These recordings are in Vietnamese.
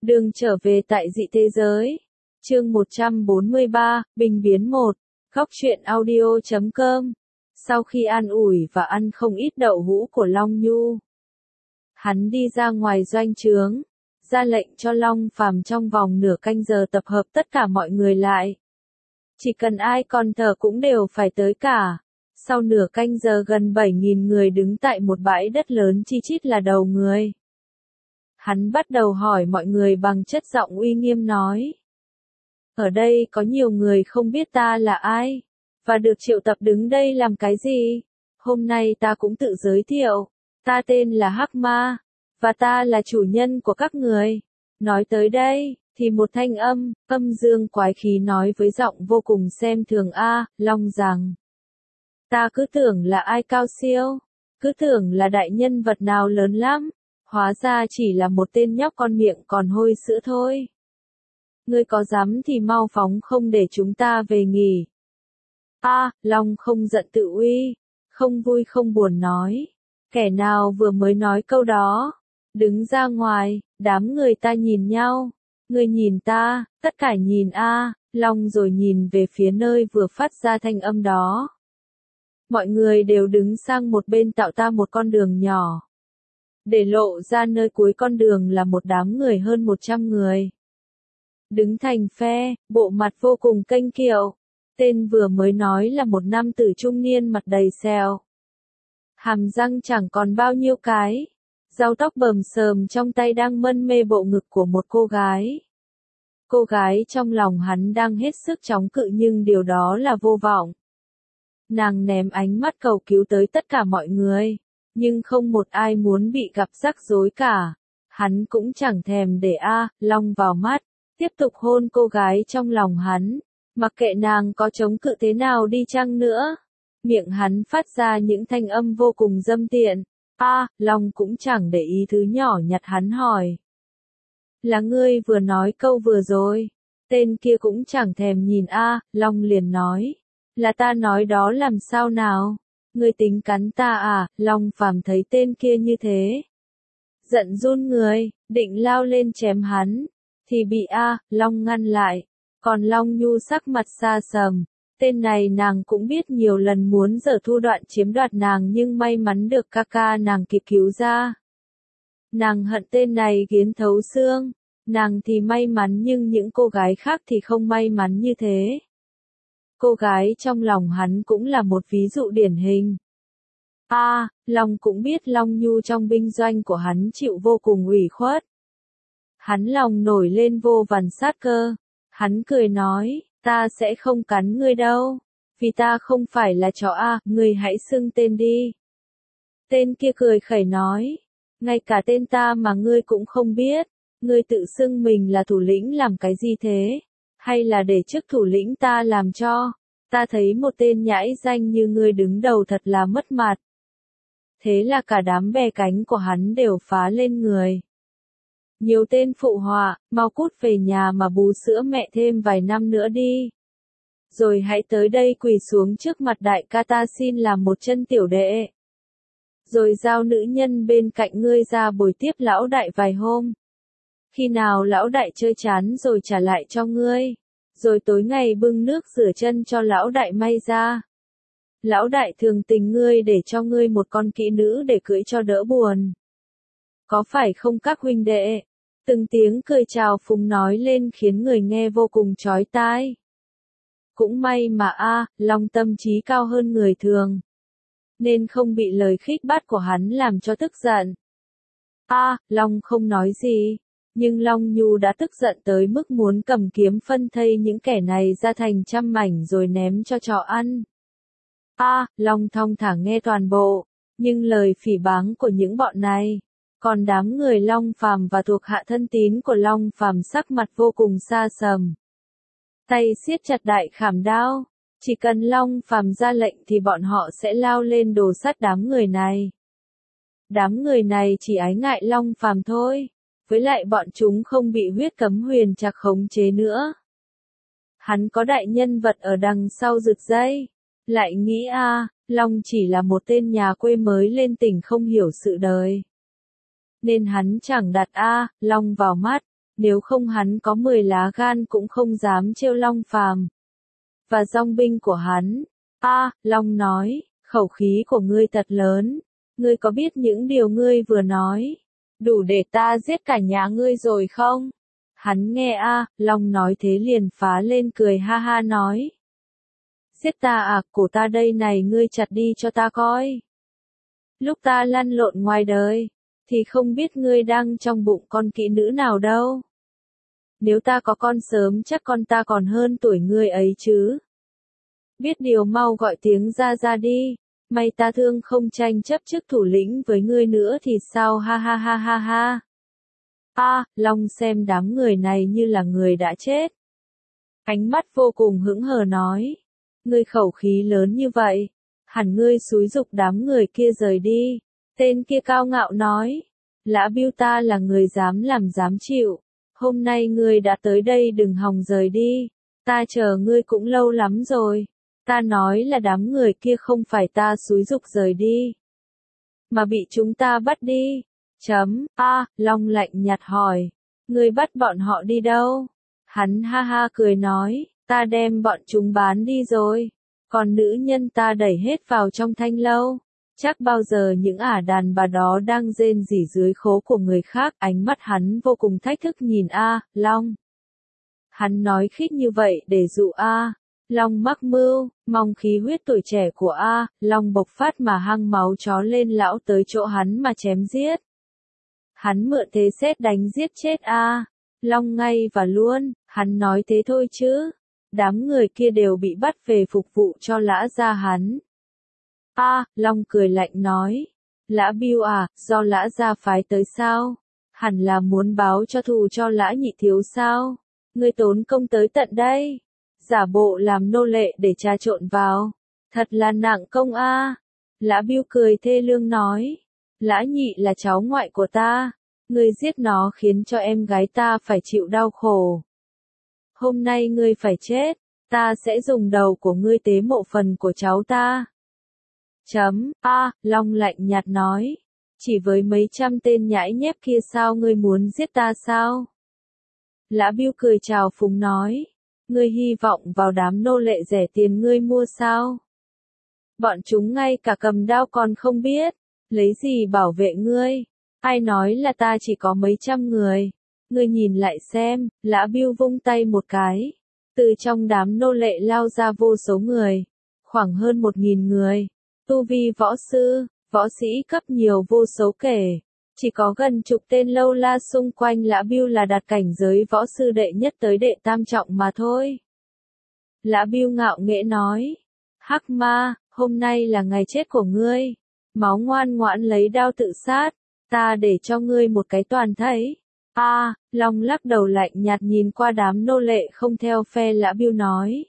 Đường trở về tại dị thế giới. Chương 143, Bình biến 1. Góc truyện audio.com. Sau khi an ủi và ăn không ít đậu hũ của Long Nhu, hắn đi ra ngoài doanh trướng, ra lệnh cho Long Phàm trong vòng nửa canh giờ tập hợp tất cả mọi người lại. Chỉ cần ai còn thở cũng đều phải tới cả. Sau nửa canh giờ gần 7.000 người đứng tại một bãi đất lớn chi chít là đầu người. Hắn bắt đầu hỏi mọi người bằng chất giọng uy nghiêm nói. Ở đây có nhiều người không biết ta là ai, và được triệu tập đứng đây làm cái gì. Hôm nay ta cũng tự giới thiệu, ta tên là Hắc Ma, và ta là chủ nhân của các người. Nói tới đây, thì một thanh âm dương quái khí nói với giọng vô cùng xem thường Long rằng. Ta cứ tưởng là ai cao siêu, cứ tưởng là đại nhân vật nào lớn lắm, hóa ra chỉ là một tên nhóc con miệng còn hôi sữa thôi. Ngươi có dám thì mau phóng không để chúng ta về nghỉ. Long không giận tự uy, không vui không buồn nói. Kẻ nào vừa mới nói câu đó, đứng ra ngoài, đám người ta nhìn nhau. Ngươi nhìn ta, tất cả nhìn Long rồi nhìn về phía nơi vừa phát ra thanh âm đó. Mọi người đều đứng sang một bên tạo ta một con đường nhỏ. Để lộ ra nơi cuối con đường là một đám người hơn 100 người. Đứng thành phe, bộ mặt vô cùng kênh kiệu. Tên vừa mới nói là một nam tử trung niên mặt đầy sẹo. Hàm răng chẳng còn bao nhiêu cái. Rau tóc bờm sờm trong tay đang mân mê bộ ngực của một cô gái. Cô gái trong lòng hắn đang hết sức chống cự nhưng điều đó là vô vọng. Nàng ném ánh mắt cầu cứu tới tất cả mọi người, nhưng không một ai muốn bị gặp rắc rối cả. Hắn cũng chẳng thèm để Long vào mắt, tiếp tục hôn cô gái trong lòng hắn, mặc kệ nàng có chống cự thế nào đi chăng nữa. Miệng hắn phát ra những thanh âm vô cùng dâm tiện. Long cũng chẳng để ý thứ nhỏ nhặt hắn hỏi. Là ngươi vừa nói câu vừa rồi. Tên kia cũng chẳng thèm nhìn Long liền nói. Là ta nói đó làm sao nào? Ngươi tính cắn ta Long Phàm thấy tên kia như thế. Giận run người, định lao lên chém hắn. Thì bị Long ngăn lại. Còn Long Nhu sắc mặt xa sầm. Tên này nàng cũng biết nhiều lần muốn giở thủ đoạn chiếm đoạt nàng nhưng may mắn được ca ca nàng kịp cứu ra. Nàng hận tên này nghiến thấu xương. Nàng thì may mắn nhưng những cô gái khác thì không may mắn như thế. Cô gái trong lòng hắn cũng là một ví dụ điển hình. Long cũng biết Long Nhu trong binh doanh của hắn chịu vô cùng ủy khuất. Hắn lòng nổi lên vô vàn sát cơ. Hắn cười nói, ta sẽ không cắn ngươi đâu. Vì ta không phải là chó ngươi hãy xưng tên đi. Tên kia cười khẩy nói, ngay cả tên ta mà ngươi cũng không biết. Ngươi tự xưng mình là thủ lĩnh làm cái gì thế? Hay là để chức thủ lĩnh ta làm cho? Ta thấy một tên nhãi danh như ngươi đứng đầu thật là mất mặt. Thế là cả đám bè cánh của hắn đều phá lên người. Nhiều tên phụ họa, mau cút về nhà mà bú sữa mẹ thêm vài năm nữa đi. Rồi hãy tới đây quỳ xuống trước mặt đại ca ta xin làm một chân tiểu đệ. Rồi giao nữ nhân bên cạnh ngươi ra bồi tiếp lão đại vài hôm. Khi nào lão đại chơi chán rồi trả lại cho ngươi. Rồi tối ngày bưng nước rửa chân cho lão đại may ra. Lão đại thường tình ngươi để cho ngươi một con kỹ nữ để cưỡi cho đỡ buồn. Có phải không các huynh đệ? Từng tiếng cười chào phúng nói lên khiến người nghe vô cùng chói tai. Cũng may mà Long tâm trí cao hơn người thường. Nên không bị lời khích bác của hắn làm cho tức giận. Long không nói gì. Nhưng Long Nhu đã tức giận tới mức muốn cầm kiếm phân thây những kẻ này ra thành trăm mảnh rồi ném cho chó ăn. Long thong thả nghe toàn bộ, nhưng lời phỉ báng của những bọn này, còn đám người Long Phàm và thuộc hạ thân tín của Long Phàm sắc mặt vô cùng xa sầm. Tay siết chặt đại khảm đao, chỉ cần Long Phàm ra lệnh thì bọn họ sẽ lao lên đồ sắt đám người này. Đám người này chỉ ái ngại Long Phàm thôi. Với lại bọn chúng không bị huyết cấm huyền trạc khống chế nữa. Hắn có đại nhân vật ở đằng sau rực dây. Lại nghĩ Long chỉ là một tên nhà quê mới lên tỉnh không hiểu sự đời. Nên hắn chẳng đặt Long vào mắt. Nếu không hắn có 10 lá gan cũng không dám trêu Long Phàm và dòng binh của hắn. Long nói, khẩu khí của ngươi thật lớn. Ngươi có biết những điều ngươi vừa nói đủ để ta giết cả nhà ngươi rồi không? Hắn nghe Long nói thế liền phá lên cười ha ha nói. Giết ta à, cổ ta đây này ngươi chặt đi cho ta coi. Lúc ta lăn lộn ngoài đời, thì không biết ngươi đang trong bụng con kỹ nữ nào đâu. Nếu ta có con sớm chắc con ta còn hơn tuổi ngươi ấy chứ. Biết điều mau gọi tiếng ra đi. May ta thương không tranh chấp chức thủ lĩnh với ngươi nữa thì sao ha ha ha ha ha. Long xem đám người này như là người đã chết. Ánh mắt vô cùng hững hờ nói. Ngươi khẩu khí lớn như vậy. Hẳn ngươi xúi giục đám người kia rời đi. Tên kia cao ngạo nói. Lã Bưu ta là người dám làm dám chịu. Hôm nay ngươi đã tới đây đừng hòng rời đi. Ta chờ ngươi cũng lâu lắm rồi. Ta nói là đám người kia không phải ta xúi giục rời đi. Mà bị chúng ta bắt đi. Long lạnh nhạt hỏi. Ngươi bắt bọn họ đi đâu? Hắn ha ha cười nói. Ta đem bọn chúng bán đi rồi. Còn nữ nhân ta đẩy hết vào trong thanh lâu. Chắc bao giờ những đàn bà đó đang rên rỉ dưới khố của người khác. Ánh mắt hắn vô cùng thách thức nhìn Long. Hắn nói khích như vậy để dụ Long mắc mưu, mong khí huyết tuổi trẻ của Long bộc phát mà hăng máu chó lên lão tới chỗ hắn mà chém giết. Hắn mượn thế sét đánh giết chết Long ngay và luôn, hắn nói thế thôi chứ. Đám người kia đều bị bắt về phục vụ cho Lã gia hắn. Long cười lạnh nói. Lã Bưu do Lã gia phái tới sao? Hẳn là muốn báo cho thù cho Lã nhị thiếu sao? Ngươi tốn công tới tận đây. Giả bộ làm nô lệ để trà trộn vào. Thật là nặng công Lã Bưu cười thê lương nói. Lã nhị là cháu ngoại của ta. Ngươi giết nó khiến cho em gái ta phải chịu đau khổ. Hôm nay ngươi phải chết. Ta sẽ dùng đầu của ngươi tế mộ phần của cháu ta. Long lạnh nhạt nói. Chỉ với mấy trăm tên nhãi nhép kia sao ngươi muốn giết ta sao? Lã Bưu cười chào phúng nói. Ngươi hy vọng vào đám nô lệ rẻ tiền ngươi mua sao? Bọn chúng ngay cả cầm đao còn không biết. Lấy gì bảo vệ ngươi? Ai nói là ta chỉ có mấy trăm người? Ngươi nhìn lại xem. Lã Bưu vung tay một cái. Từ trong đám nô lệ lao ra vô số người. Khoảng hơn 1000 người. Tu vi võ sư, võ sĩ cấp nhiều vô số kể. Chỉ có gần chục tên lâu la xung quanh Lã Bưu là đạt cảnh giới võ sư đệ nhất tới đệ tam trọng mà thôi. Lã Bưu ngạo nghễ nói. Hắc ma, hôm nay là ngày chết của ngươi. Máu ngoan ngoãn lấy đao tự sát. Ta để cho ngươi một cái toàn thấy. Long lắc đầu lạnh nhạt nhìn qua đám nô lệ không theo phe Lã Bưu nói.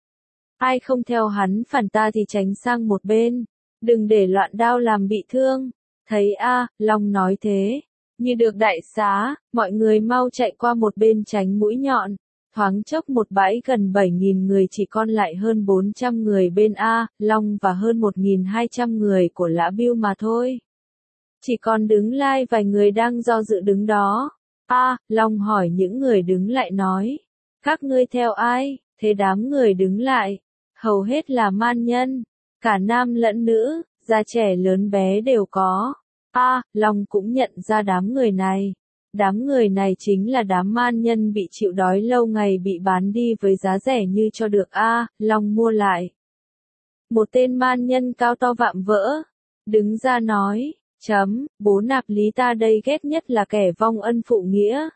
Ai không theo hắn phản ta thì tránh sang một bên. Đừng để loạn đao làm bị thương. Thấy Long nói thế. Như được đại xá, mọi người mau chạy qua một bên tránh mũi nhọn. Thoáng chốc một bãi gần 7000 người chỉ còn lại hơn 400 người bên Long và hơn 1200 người của Lã Bưu mà thôi. Chỉ còn đứng lai vài người đang do dự đứng đó. Long hỏi những người đứng lại nói. Các ngươi theo ai? Thế đám người đứng lại. Hầu hết là man nhân. Cả nam lẫn nữ, già trẻ lớn bé đều có. Long cũng nhận ra đám người này. Đám người này chính là đám man nhân bị chịu đói lâu ngày bị bán đi với giá rẻ như cho được Long mua lại. Một tên man nhân cao to vạm vỡ. Đứng ra nói. Bố Nạp Lý ta đây ghét nhất là kẻ vong ân phụ nghĩa.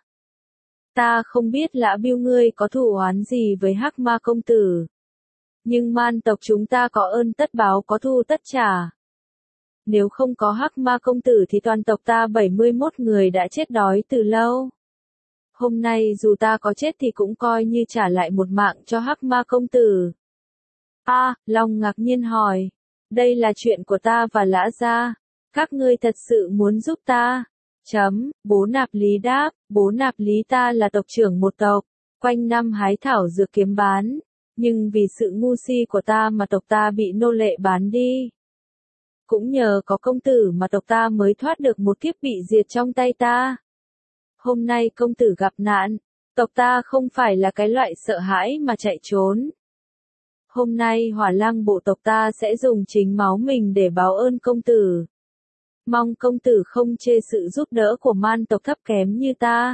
Ta không biết Lã Bưu ngươi có thù oán gì với Hắc Ma công tử. Nhưng man tộc chúng ta có ơn tất báo có thù tất trả. Nếu không có Hắc Ma công tử thì toàn tộc ta 71 người đã chết đói từ lâu. Hôm nay dù ta có chết thì cũng coi như trả lại một mạng cho Hắc Ma công tử. Long ngạc nhiên hỏi. Đây là chuyện của ta và Lã gia. Các ngươi thật sự muốn giúp ta? Bố Nạp Lý đáp. Bố Nạp Lý ta là tộc trưởng một tộc. Quanh năm hái thảo dược kiếm bán. Nhưng vì sự ngu si của ta mà tộc ta bị nô lệ bán đi. Cũng nhờ có công tử mà tộc ta mới thoát được một kiếp bị diệt trong tay ta. Hôm nay công tử gặp nạn, tộc ta không phải là cái loại sợ hãi mà chạy trốn. Hôm nay Hỏa Lăng bộ tộc ta sẽ dùng chính máu mình để báo ơn công tử. Mong công tử không chê sự giúp đỡ của man tộc thấp kém như ta.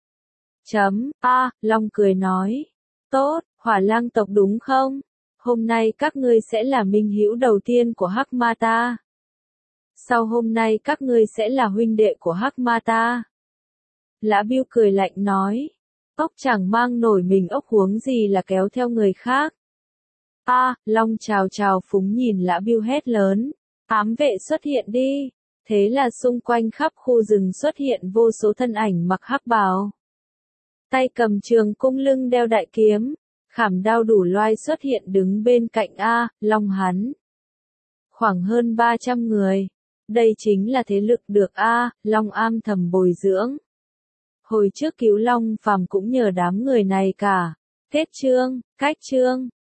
Long cười nói. Tốt, Hỏa Lăng tộc đúng không? Hôm nay các ngươi sẽ là minh hữu đầu tiên của Hắc Ma ta. Sau hôm nay các ngươi sẽ là huynh đệ của Hắc Ma ta. Lã Bưu cười lạnh nói. Ốc chẳng mang nổi mình ốc huống gì là kéo theo người khác. Long chào phúng nhìn Lã Bưu hét lớn. Ám vệ xuất hiện đi. Thế là xung quanh khắp khu rừng xuất hiện vô số thân ảnh mặc hắc bào. Tay cầm trường cung lưng đeo đại kiếm, khảm đao đủ loai xuất hiện đứng bên cạnh Long hắn. Khoảng hơn 300 người. Đây chính là thế lực được Long am thầm bồi dưỡng. Hồi trước cứu Long Phàm cũng nhờ đám người này cả. Kết chương, cách chương.